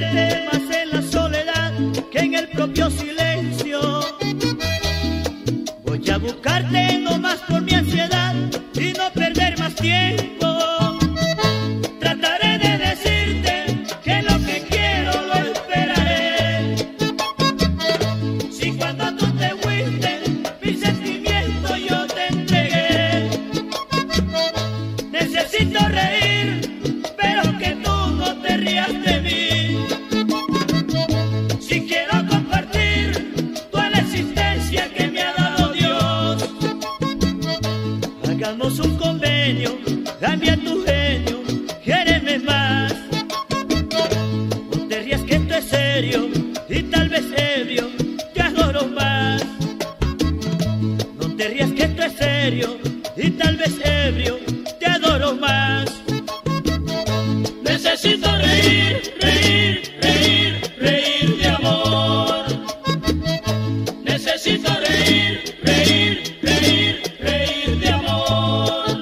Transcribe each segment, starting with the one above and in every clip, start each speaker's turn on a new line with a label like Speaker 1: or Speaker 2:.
Speaker 1: perderte más en la soledad que en el propio silencio. Voy a buscarte no más por mi ansiedad y no perder más tiempo. Trataré de decirte que lo que quiero lo esperaré. Si cuando tú te fuiste, mi sentimiento yo te entregué. Necesito reír, pero que tú no te rías de mí. Si quiero compartir toda la existencia que me ha dado Dios, hagamos un convenio, cambia tu genio, quiéreme más. No te rías que esto es serio y tal vez ebrio te adoro más. No te rías que esto es serio y tal vez ebrio te adoro más. Necesito reír, reír, reír, reír de amor. Necesito reír, reír, reír, reír de amor.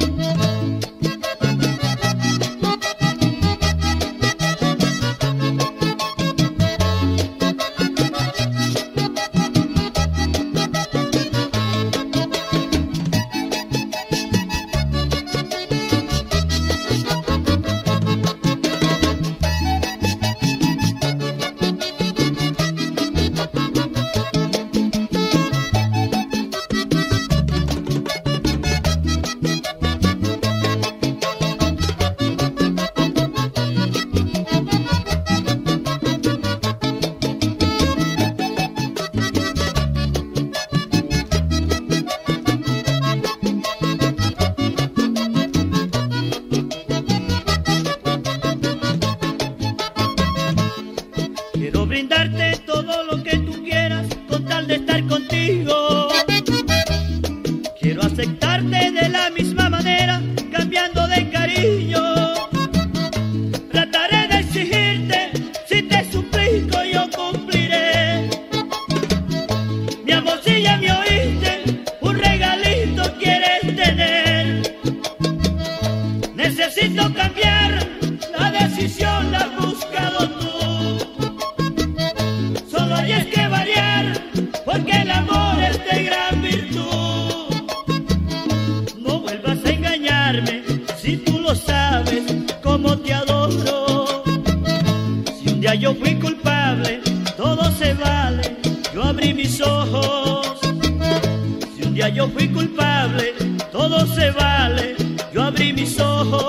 Speaker 1: Quiero brindarte todo lo que tú quieras con tal de estar contigo. Quiero aceptarte de la misma manera, cambiando de cariño. Trataré de exigirte, si te suplico yo cumpliré. Mi amor, si ya me oíste, un regalito quieres tener. Necesito cambiar, la decisión la has buscado tú. Solo hay es que variar, porque el amor es de gran virtud. No vuelvas a engañarme, si tú lo sabes, cómo te adoro. Si un día yo fui culpable, todo se vale, yo abrí mis ojos. Si un día yo fui culpable, todo se vale, yo abrí mis ojos.